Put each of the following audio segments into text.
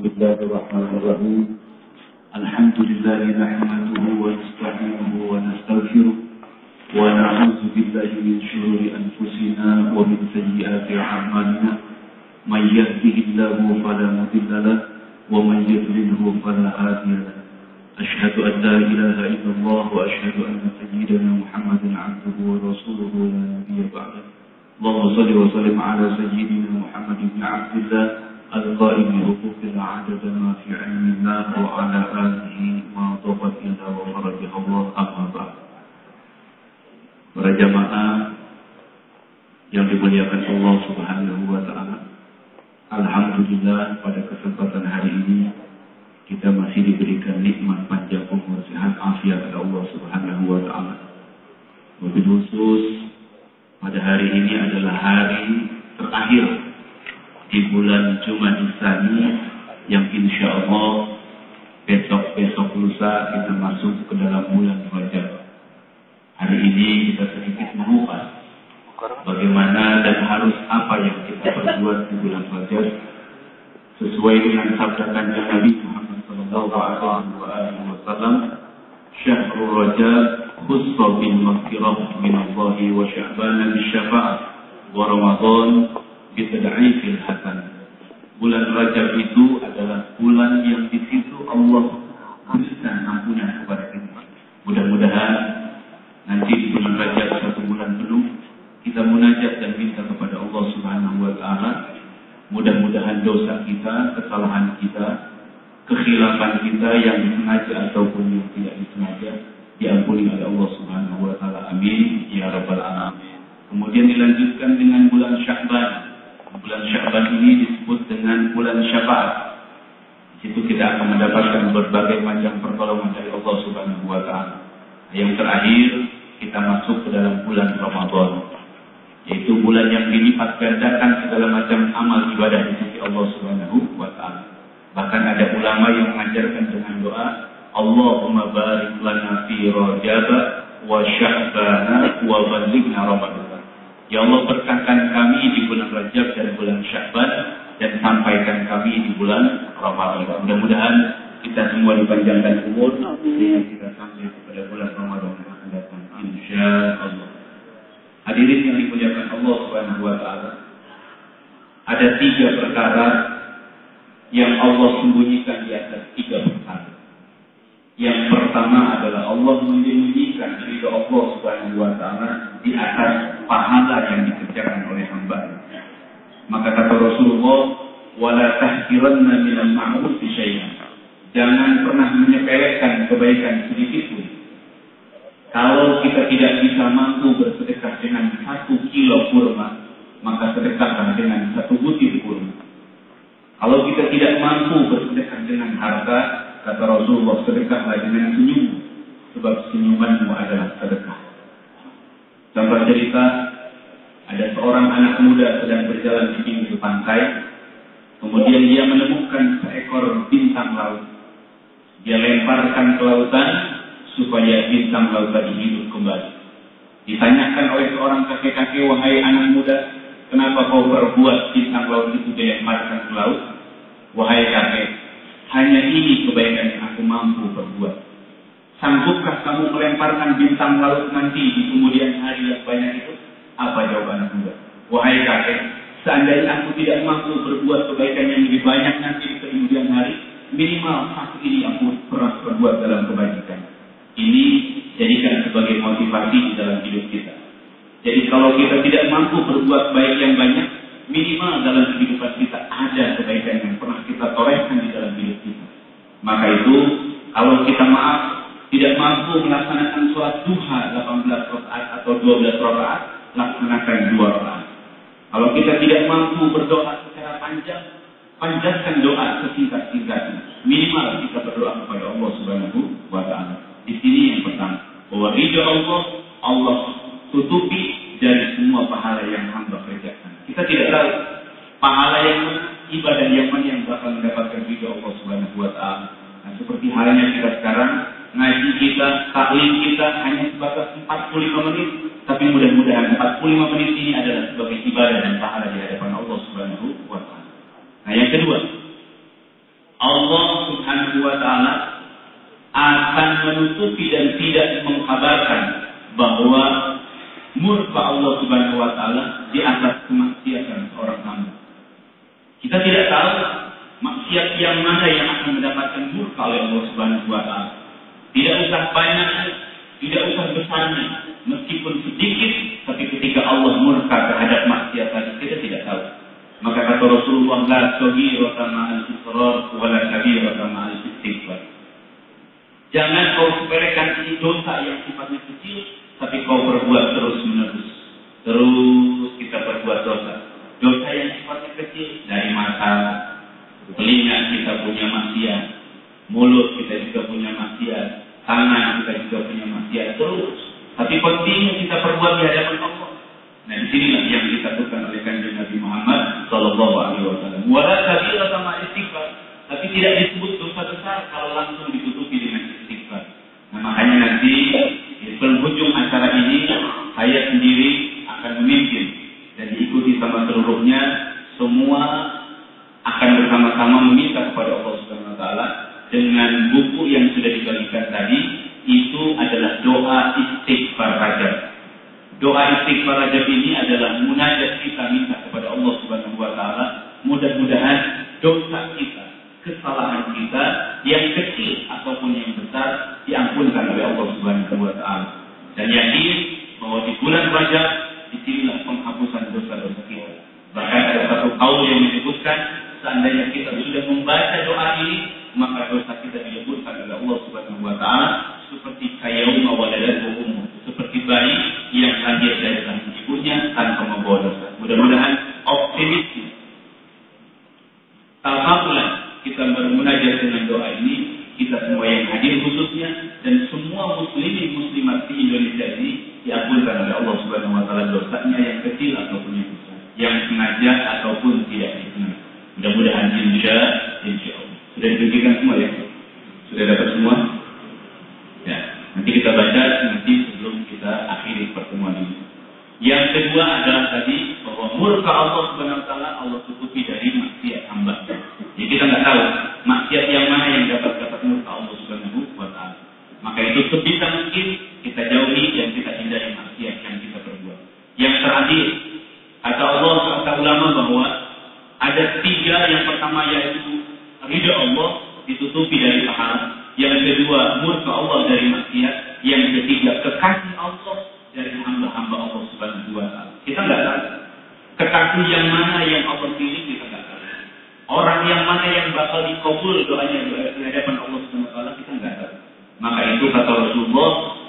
بسم الله الرحمن الرحيم الحمد لله نحمده ونستعينه ونستغفره ونعوذ بالله من شرور أنفسنا ومن سيئات أعمالنا من يهده الله فلا مضل له ومن يضلله فلا هادي له أشهد أن لا إله إلا الله وأشهد أن سيدنا محمدا عبده ورسوله لا نبي بعده اللهم صل وسلم على سيدنا محمد بن عبد الله القائم بحقوق العدد ما في علم الله وعلى آله ما ضبط إلا وفرجه الله أما بعد. Para jamaah yang dimuliakan Allah Subhanahu wa taala. Alhamdulillah pada kesempatan hari ini kita masih diberikan nikmat panjang umur, sehat, afiat oleh Allah Subhanahu wa taala. Wabil khusus pada hari ini adalah hari terakhir di bulan Jumadil Tsani yang insya Allah besok lusa kita masuk ke dalam bulan Rajab. Hari ini kita sedikit mengupas bagaimana dan harus apa yang kita perbuat di bulan Rajab sesuai dengan sabda kanjeng Nabi Muhammad sallallahu alaihi wasallam, "Syahrul Rajab khussa bil maghfirah min Allah wa Sya'ban bis syafa'ah wa Ramadan bitad'ifil hasan." Bulan Rajab itu adalah bulan yang di situ Allah berikan ampunan kepada kita. Mudah-mudahan nanti di bulan Rajab satu bulan penuh kita munajat dan minta kepada Allah Subhanahu wa taala. Mudah-mudahan dosa kita, kesalahan kita, kekhilafan kita yang disengaja ataupun yang tidak disengaja diampuni oleh Allah Subhanahu wa taala. Amin ya rabbal alamin. Kemudian dilanjutkan dengan bulan Sya'ban. Bulan Sya'ban ini disebut dengan bulan syafaat. Di situ kita akan mendapatkan berbagai macam pertolongan dari Allah Subhanahu wa taala. Yang terakhir kita masuk ke dalam bulan Ramadan, yaitu bulan yang dilipat gandakan segala macam amal ibadah di sisi Allah Subhanahu wa taala. Bahkan ada ulama yang mengajarkan dengan doa, Allahumma barik lana fi Rajab wa Sya'ban wa ballighna Ramadan. Ya Allah, berkahkan kami di bulan Rajab dan bulan Sya'ban dan sampaikan kami di bulan Ramadan. Mudah-mudahan kita semua dipanjangkan umur sehingga kita sampai kepada bulan Ramadan yang akan datang, insyaallah. Hadirin yang dimuliakan Allah Subhanahu wa taala, ada 3 perkara yang Allah sembunyikan di atas 3 perkara. Yang pertama adalah Allah menyembunyikan ridha Allah Subhanahu wa taala di atas pahala yang dikerjakan oleh hamba. Maka kata Rasulullah, wala tahqiranna minal ma'ruf syai'an. Jangan pernah menyepelekan kebaikan sedikit pun. Kalau kita tidak bisa mampu bersedekah dengan 1 kilo kurma, maka sedekahkan dengan 1 butir kurma. Kalau kita tidak mampu bersedekah dengan harta, kata Rasulullah, sedekahlah dengan senyum, sebab senyumanmu adalah sedekah. Contoh cerita, ada seorang anak muda sedang berjalan di pinggir pantai, kemudian dia menemukan seekor bintang laut. Dia lemparkan ke lautan supaya bintang laut tadi hidup kembali. Ditanyakan oleh seorang kakek-kakek, wahai anak muda, kenapa kau berbuat bintang laut itu dilemparkan ke laut? Wahai kakek, hanya ini kebaikan yang aku mampu berbuat. Sanggupkah kamu melemparkan bintang laut nanti di kemudian hari yang banyak itu? Apa jawaban anak muda? Wahai kakek, seandainya aku tidak mampu berbuat kebaikan yang lebih banyak nanti di kemudian hari, minimal satu ini aku pernah berbuat dalam kebajikan. Ini jadikan sebagai motivasi di dalam hidup kita. Jadi kalau kita tidak mampu berbuat baik yang banyak, minimal dalam kehidupan kita ada kebaikan yang pernah kita torehkan di dalam hidup kita. Maka itu, kalau kita tidak mampu melaksanakan sholat duha 18 rakaat atau 12 rakaat, laksanakan 2 rakaat. Kalau kita tidak mampu berdoa secara panjang, panjatkan doa sesingkat-singkatnya. Minimal kita berdoa kepada Allah Subhanahu wa taala. Di sini yang pertama, bahwa ridha Allah tutupi dari semua pahala yang hamba kerjakan. Kita tidak tahu pahala yang mana, ibadah yang mana yang bakal mendapatkan ridha Allah Subhanahu wa taala. Nah, seperti halnya kita sekarang, ngaji kita, taklim kita hanya sebatas 45 menit, tapi mudah-mudahan 45 menit ini adalah sebagai ibadah dan pahala di hadapan Allah Subhanahu wa taala. Nah, yang kedua, Allah Subhanahu wa taala akan menutupi dan tidak mengkabarkan bahwa murka Allah Subhanahu wa taala di atas kemaksiatan seorang hamba. Kita tidak tahu maksiat yang mana yang akan mendapatkan murka oleh Allah Subhanahu wa taala. Tidak usah banyak, tidak usah besarnya, meskipun sedikit, tapi ketika Allah murka terhadap maksiat tadi kita tidak tahu. Maka kata Rasulullah, la saghirata ma'al israr wa la kabirata ma'al istighfar. Jangan kau sepelekan ini dosa yang sifatnya kecil, tapi kau perbuat terus-menerus. Terus kita berbuat dosa. Dosa yang sifatnya kecil dari mata, telinga kita punya maksiat, mulut kita juga punya maksiat, tangan kita juga punya maksiat terus. Tapi pentingnya kita perbuat di hadapan Allah. Nah, di sinilah yang ditakutkan oleh Kanjeng Nabi Muhammad sallallahu alaihi wasallam. Wala kabira sama istighfar, tapi tidak disebut dosa besar kalau langsung ditutupi dengan istighfar. Nah, makanya nanti di penghujung acara ini saya sendiri akan memimpin dan diikuti sama seluruhnya. Semua akan bersama-sama meminta kepada Allah Subhanahu wa taala dengan buku yang sudah dibagikan tadi. Itu adalah doa istighfar rajab. Doa istighfar rajab ini adalah munajat kita minta kepada Allah Subhanahu wa taala, mudah-mudahan dosa kita, kesalahan kita yang kecil ataupun yang besar diampunkan oleh Allah Subhanahu wa taala. Dan yakin bahwa di bulan Rajab disinilah penghapusan dosa-dosa kita. Bahkan ada satu kaul yang menyebutkan seandainya kita sudah membaca doa ini, maka dosa kita diampunkan oleh Allah Subhanahu wa taala seperti kayauma waladatu ummu, seperti bayi yang lahir dari rahim ibunya tanpa membawa dosa. Mudah-mudahan optimis. Alhamdulillah kita bermunajat dengan doa ini, kita semua yang hadir khususnya dan semua muslimin muslimat di Indonesia ini diampunkan oleh Allah Subhanahu wa taala dosanya yang kecil ataupun yang besar, yang sengaja ataupun tidak disengaja. Mudah-mudahan insyaallah. Sudah diberikan semua ya? Sudah dapat semua? Ya, nanti kita baca nanti sebelum kita akhiri pertemuan ini. Yang kedua adalah tadi bahwa murka Allah Subhanahu wa taala Allah tutupi dari maksiat hamba. Jadi kita nggak tahu maksiat yang mana yang dapat murka Allah Subhanahu wa taala. Maka itu sebisa mungkin kita jauhi dan kita hindari maksiat yang kita perbuat. Yang terakhir, kata Allah kata ulama bahwa ada 3. Yang pertama yaitu ridha Allah ditutupi dari pahala. Yang kedua, murka Allah dari maksiat. Yang ketiga, kekasih Allah dari hamba-hamba Allah Subhanahu wa taala. Kita nggak tahu kekasih yang mana yang Allah pilih, kita nggak tahu. Orang yang mana yang bakal dikabul doanya di hadapan Allah Subhanahu wa taala, kita nggak tahu. Maka itu kata Rasulullah,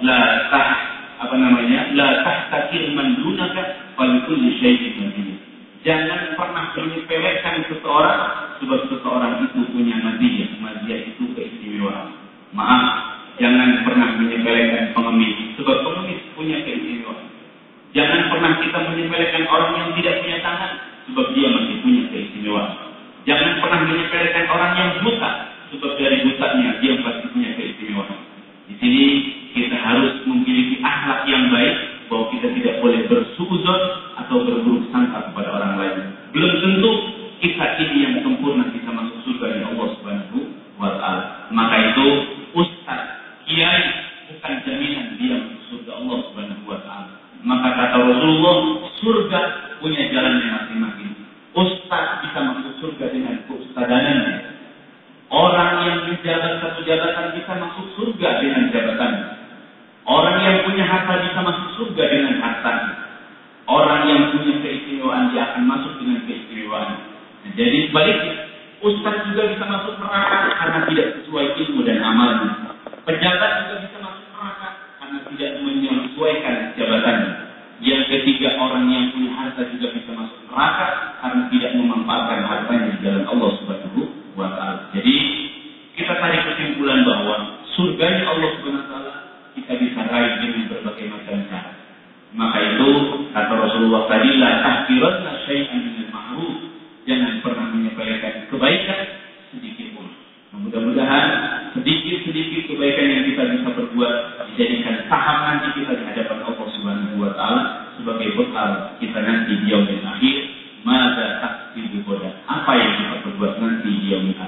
la tahtakir man dunaka falikul syai'in madiyah. Jangan pernah menyepelekan seseorang sebab seseorang itu punya maziyah. Maziyah itu keistimewaan. Maaf, jangan pernah menyepelekan pengemis sebab pengemis punya keistimewaan. Jangan pernah kita menyepelekan orang yang tidak punya tangan sebab dia masih punya keistimewaan. Jangan pernah menyepelekan orang yang buta sebab dari butanya dia masih punya keistimewaan. Di sini kita harus memiliki akhlak yang baik bahwa kita tidak boleh bersuudzon atau berburuk sangka kepada orang lain. Belum tentu kita ini yang sempurna bisa masuk surga dari Allah Subhanahu wa taala. Maka itu ustaz, kiai bukan jaminan dia masuk surga Allah Subhanahu wa taala. Maka kata Rasulullah, surga punya jalannya masing-masing. Ustaz bisa masuk surga dengan keustadanannya. Orang yang menjabat satu jabatan bisa masuk surga dengan jabatannya. Orang yang punya harta bisa masuk surga dengan hartanya. Orang yang punya keistimewaan dia akan masuk dengan keistimewaan. Nah, jadi sebaliknya, ustaz juga bisa masuk neraka karena tidak sesuai ilmu dan amalnya. Pejabat juga bisa masuk neraka karena tidak menyesuaikan jabatannya. Yang ketiga, orang yang punya harta juga bisa masuk neraka karena tidak memanfaatkan hartanya di jalan Allah Subhanahu wa taala. Jadi kita tarik kesimpulan bahwa surganya Allah Subhanahu wa taala kita bisa raih dengan berbagai macam cara. Maka itu kata Rasulullah tadi, la tahqiranna syai'an minal ma'ruf. Jangan pernah menyepelekan kebaikan sedikit pun. Mudah-mudahan sedikit-sedikit kebaikan yang kita bisa berbuat dijadikan saham nanti kita di hadapan Allah Subhanahu wa taala sebagai bekal kita nanti di yaumil akhir. Mada tahqibu qada. Apa yang kita perbuat nanti di yaumil akhir.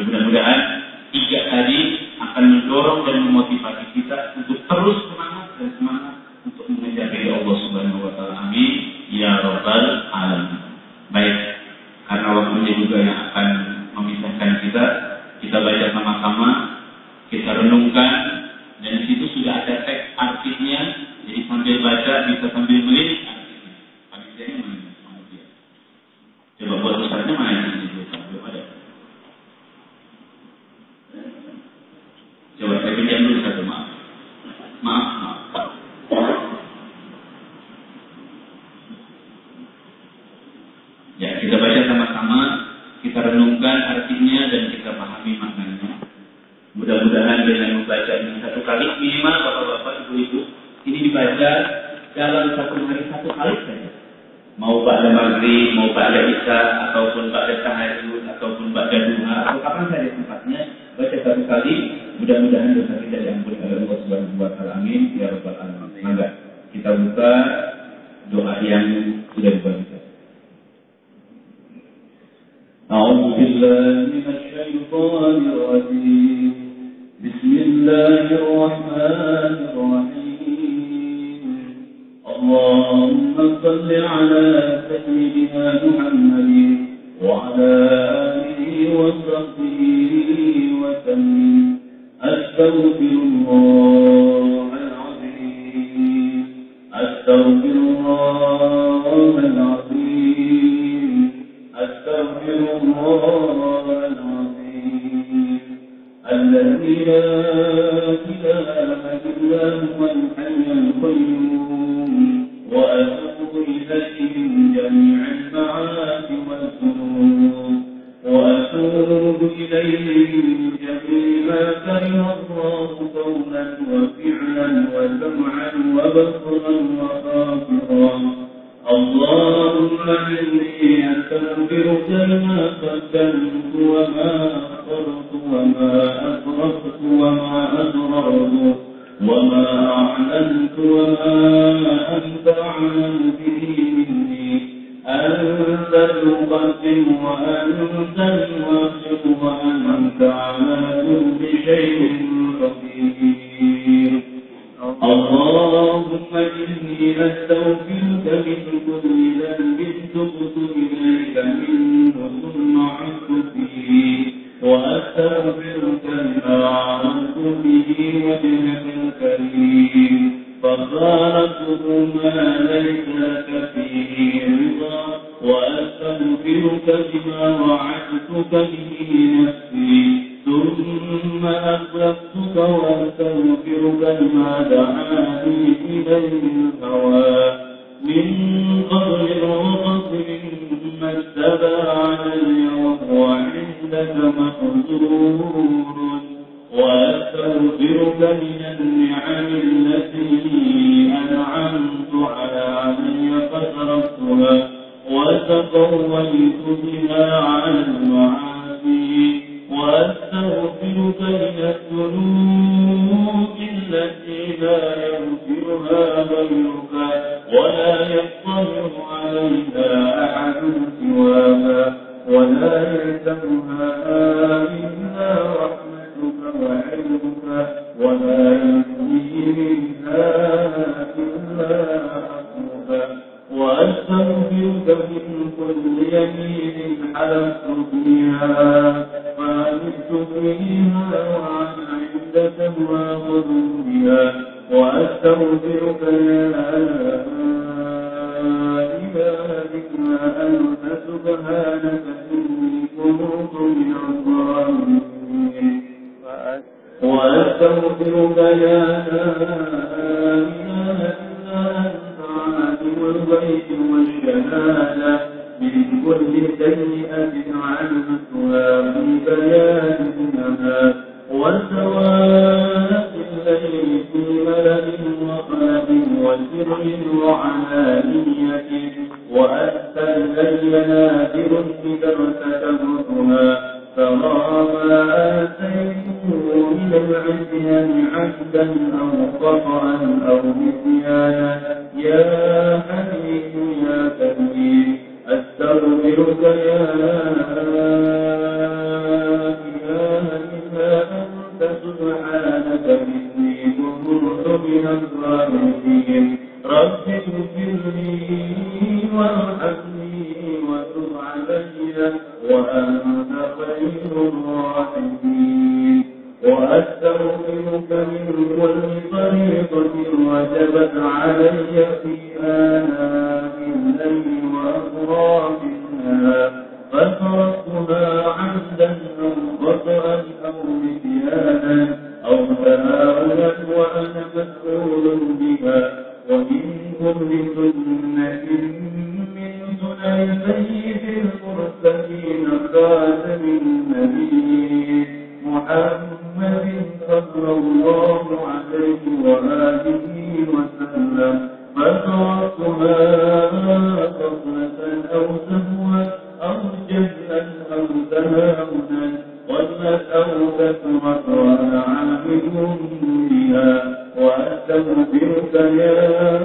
Mudah-mudahan 3 tadi akan mendorong dan memotivasi kita untuk terus semangat untuk mengejar ridha Allah Subhanahu wa taala. Amin ya rabbal alamin. Baik, karena waktunya juga yang akan memisahkan kita baca sama-sama, kita renungkan, dan di situ sudah ada teks artinya. Jadi sambil baca bisa sambil melihat artinya. Panitianya mana? Coba buat ustaznya mana ini? Belum ada. Coba saya pinjam dulu satu, maaf. Ya, kita baca sama-sama, kita renungkan artinya dan kita pahami maknanya. Mudah-mudahan dengan membaca ini 1 kali minimal, bapak-bapak, ibu-ibu, ini dibaca dalam 1 hari 1 kali saja. Mau ba'da maghrib, mau ba'da isya, ataupun ba'da tahajud, ataupun ba'da duha, atau kapan saja tempatnya, baca 1 kali. Mudah-mudahan dosa kita diampuni oleh Allah Subhanahu wa taala. Amin ya rabbal alamin. Mangga kita buka doa yang sudah dibaca. أعوذ بالله من الشيطان الرجيم بسم الله الرحمن الرحيم اللهم صل على سيدنا محمد وعلى آله وصحبه وسلم أستغفر الله العظيم أستغفر الله العظيم أستغفر الله العظيم الذي لا إله إلا هو الحي القيوم وأتوب إليه من جميع المعاصي والذنوب وأتوب إليه من جميع ما كره الله قولا وفعلا وسمعا وبصرا وخاطرا اللهم إني أستغفرك لما قدمت وما أخرت وما أسرفت وما أسررت وما أعلنت وما أنت أعلم به مني أنت المقدم وأنت المؤخر وأنت على كل شيء قدير اللهم إني أستغفرك من كل ذنب تبت إليك منه ثم عدت فيه وأستغفرك لما عرفت به وجهك الكريم فخالفته ما ليس لك فيه رضا وأستغفرك بما وعدتك به نفسي ثم أخلفتك وأستغفرك لما دعاني إليه الهوى من قبل وقصر ما اتبع علي وهو عندك محظور وأستغفرك من النعم التي أنعمت علي فصرفتها وتقولت بها على المعاصي وأستغفرك من الذنوب التي لا يغفرها غيرك ولا يطلع عليها أحد سواها ولا يلزمها إلا رحمتك وعلمك ولا يجري منها إلا عفوك وأستغفرك من كل يمين حلفت فيها فعلمت فيها وعن عدة واخذ بها وأستغفرك يا إله إلا أنت سبحانك إني كنت من الظالمين وأستغفرك يا إله إلا أنت عالم الغيب والشهادة من كل سيئة علمتها في بيان النهار وسواء الليل في ملل وقلب وسر وعلانية وأنت الليل نادر إذا ارتكبتها فما آتيته من العصيان عبدا أو خطأ أو نسيانا يا حميد يا كريم أستغفرك يا إله الراحمين وأستغفرك من كل طريقة وجبت علي في آناء الليل وأطراف النهار فصرفتها عمدا أو خطأ أو نسيانا أو تهاونا وأنا مسؤول بها ومن كل سنة من سنن سيد المرسلين خاتم النبيين محمد صلى الله عليه وآله وسلم فصرفتها غفلة أو سهوا أو جهلا أو تهاونا ضلت أو كثرت وأنا عابد بها وأستغفرك يا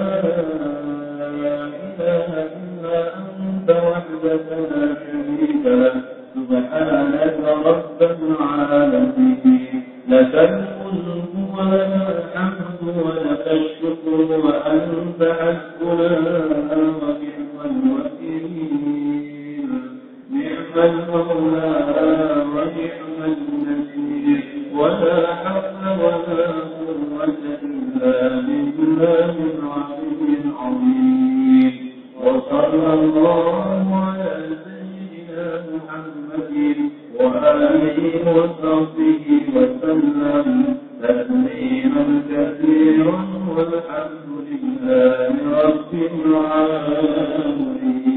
إله إلا أنت وحدك لا شريك لك سبحانك رب العالمين لك الملك ولك الحمد ولك الشكر وأنت حسبنا ونعم الوكيل نعم المولى ونعم النصير ولا حول ولا قوة إلا بالله العلي العظيم وصلى الله على سيدنا محمد وآله وصحبه وسلم تسليما كثيرا والحمد لله رب العالمين.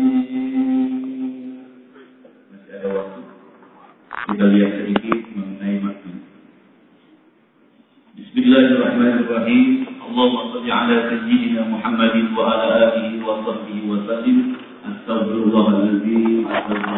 Kita lihat sedikit mengenai matn. Bismillahirrahmanirrahim. Allahumma shalli ala sayyidina Muhammadin wa ala alihi wa sahbihi wa sallim. Astaghfirullahaladzim.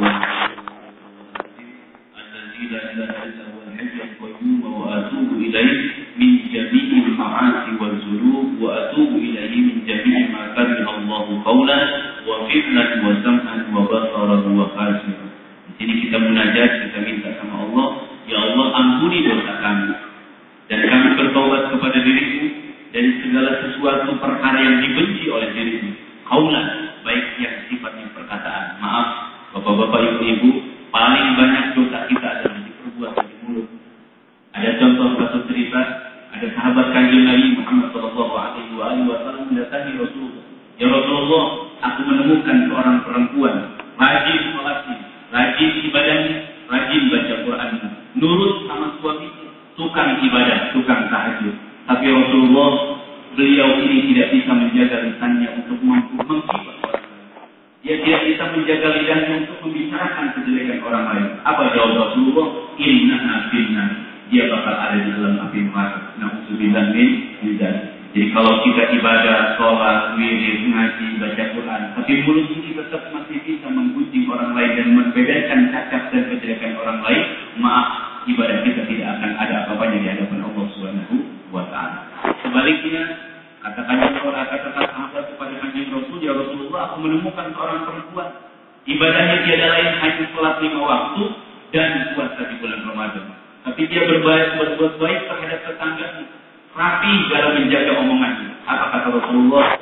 Alladzi la ilaha illa huwa al-hayyul qayyum wa atubu ilayhi min jami'il ma'asi wal dzunub wa atubu ilayhi min jami'i ma kariha Allahu qawlan wa fi'lan wa sam'an wa basaran wa khasiran. Ini kita munajat, kita minta sama Allah, ya Allah ampuni dosa kami dan kami bertobat kepada dirimu dari segala sesuatu perkara yang dibenci oleh dirimu. Qaulan, baik yang sifatnya perkataan. Maaf, bapak-bapak, ibu-ibu, paling banyak dosa kita adalah diperbuat dari mulut. Ada contoh satu cerita, ada sahabat kanjeng Nabi Muhammad sallallahu alaihi wasallam mendatangi Rasulullah. Ya Rasulullah, aku menemukan seorang perempuan rajin sholatnya, rajin ibadahnya, rajin baca Quran, nurut sama suaminya, tukang ibadah, tukang tahajud. Tapi Rasulullah, beliau ini tidak bisa menjaga lisannya untuk mampu menghibur orang lain. Dia tidak bisa menjaga lidahnya untuk membicarakan kejelekan orang lain. Apa jawab Rasulullah? Innaha finnar. Dia bakal ada di dalam api neraka. Na'udzubillah min dzalik. Jadi kalau kita ibadah, sholat, wirid, ngaji, baca Quran, tapi mulut ini tetap masih bisa menggunjing orang lain dan membedakan cacat dan kejelekan orang lain, maaf, ibadah kita tidak akan ada apa-apanya di hadapan Allah Subhanahu wa Ta'ala. Sebaliknya, kata sahabat kepada kanjeng Rasul, ya Rasulullah, aku menemukan seorang perempuan, ibadahnya tiada lain hanya sholat 5 waktu dan puasa di bulan Ramadan. Tapi dia berbuat baik terhadap tetangganya, rapi dalam menjaga omongannya. Apa kata Rasulullah?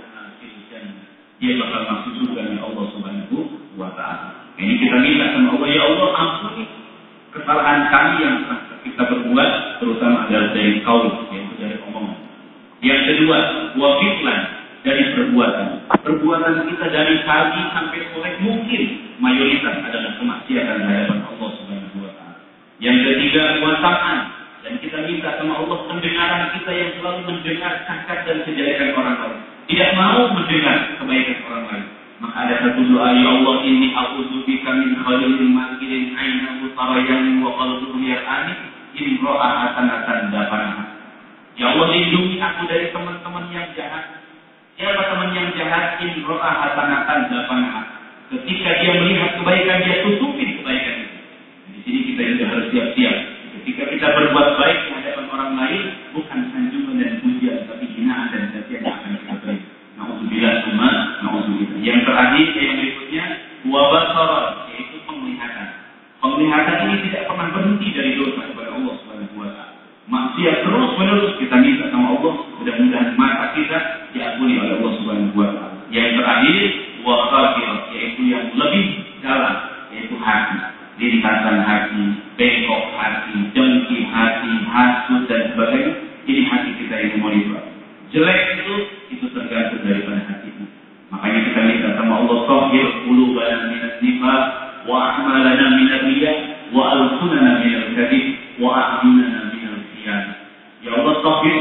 Dia bakal masuk surga ya Allah Subhanahu wa Ta'ala. Ini kita minta sama Allah, ya Allah ampuni kesalahan kami yang kita berbuat, terutama adalah dari kaul, yaitu dari omongan. Yang kedua, wafitlan, dari perbuatan. Perbuatan kita dari pagi sampai sore mungkin mayoritas adalah kemaksiatan di hadapan Allah Subhanahu wa Ta'ala. Yang ketiga, wasaman. Dan kita minta sama Allah pendengaran kita yang selalu mendengar cacat dan kejelekan orang lain. Tidak mau mendengar kebaikan orang lain. Maka ada satu doa, ya Allah, inni a'udzubika min khalilin makirin ainahu tarayan wa qalbuhu yar'ani in ra'a hasanatan dafanaha. Ya Allah, lindungi aku dari teman-teman yang jahat. Siapa teman yang jahat? In ra'a hasanatan dafanaha. Ketika dia melihat kebaikan, dia tutupi kebaikan itu. Di sini kita juga harus siap-siap. Ketika kita berbuat baik di hadapan orang lain, bukan sanjungan dan pujian, tapi hinaan dan cacian yang akan kita beri. Na'udzubillah summa na'udzubillah. Yang terakhir, yang berikutnya, wabasaran, yaitu penglihatan. Penglihatan ini tidak pernah berhenti dari dosa kepada Allah Subhanahu wa Ta'ala. Maksiat terus-menerus kita minta sama Allah, mudah-mudahan mata kita diampuni oleh Allah Subhanahu wa Ta'ala. Yang terakhir, wakhafir, yaitu yang lebih dalam, yaitu hati. Lintasan hati,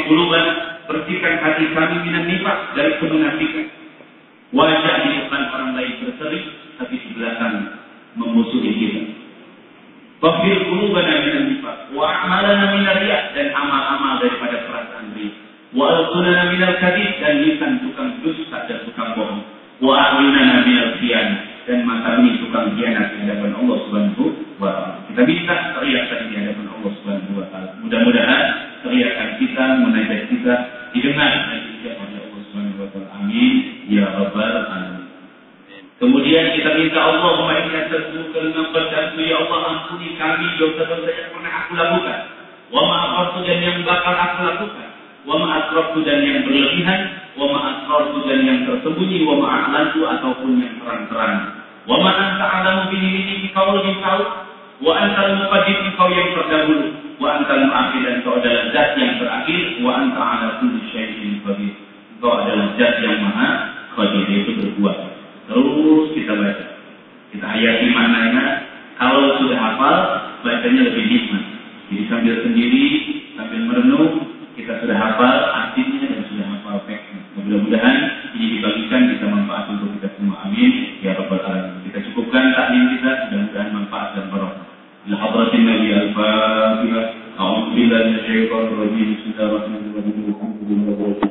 qulubana, bersihkan hati kami minan nifaq, dari kemunafikan. Wajah di depan orang lain berseri, tapi di belakang memusuhi kita. Waghfir qulubana minan nifaq, wa a'malana minar riya, dan amal-amal daripada perasaan riya. Wa alqulana minal kadhib, dan lisan tukang dusta dan tukang bohong. Wa a'yunana minal khiyanah, dan mata ini tukang khianat di hadapan Allah Subhanahu wa ta'ala. Kita minta teriakan di hadapan Allah Subhanahu wa ta'ala. Mudah-mudahan teriakan kita, munajat kita didengar dan dijawab oleh Allah Subhanahu wa ta'ala. Amin ya rabbal alamin. Kemudian kita minta Allahumma inna tasbuka lana qadamtu, ya Allah ampuni kami dosa-dosa yang pernah aku lakukan, wa ma aqartu, dan yang bakal aku lakukan, wa ma asraftu, dan yang berlebihan, wa ma asrartu, dan yang tersembunyi, wa ma a'lantu, ataupun yang terang-terang. Wa ma anta a'lamu bihi minni, kau lebih tahu. Wa antal muqaddim, kau yang terdahulu. Wa antal mu'akhir, dan kau adalah zat yang terakhir. Wa anta ala kulli syai'in qadir, kau adalah zat yang maha qadir, yaitu berbuat. Terus kita baca, kita hayati maknanya. Kalau sudah hafal, bacanya lebih nikmat. Jadi sambil sendiri, sambil merenung, kita sudah hafal artinya dan sudah hafal teksnya. Mudah-mudahan ini dibagikan bisa manfaat untuk kita semua. Amin ya rabbal alamin. Kita cukupkan taklim kita, mudah-mudahan manfaat dan barokah. Ila hadratin Nabi al-Fatihah. A'udzu billahi minasyaitonir rajim. Bismillahirrahmanirrahim.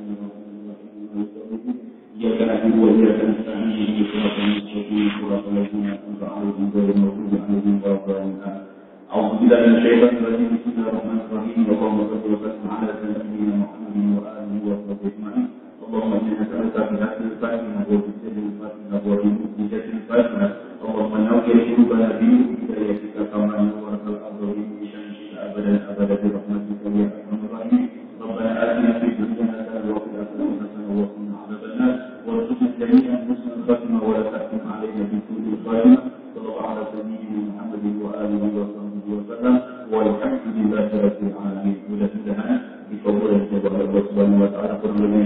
إياك نعبد وإياك نستعين اهدنا الصراط المستقيم صراط الذين أنعمت عليهم غير المغضوب عليهم ولا الضالين. أعوذ بالله من الشيطان الرجيم. بسم الله الرحمن الرحيم. اللهم صل وسلم على سيدنا محمد وآله وصحبه أجمعين. اللهم إنا نسألك بحق الفاتحة وبسر الفاتحة وبمعجزة الفاتحة. اللهم نور قلوبنا بنور هدايتك كما نورت الأرض بشمسك أبدا أبدا برحمتك يا أرحم الراحمين. ربنا آتنا في الدنيا حسنة وفي الآخرة حسنة وقنا عذاب النار. وارزقنا جميعا حسن الخاتمة ولا تحكم علينا بسوء الخاتمة. صلى الله على سيدنا محمد وآله وصحبه وسلم والحمد لله رب العالمين. Mudah-mudahan dikabulkan oleh Allah Subhanahu wa taala.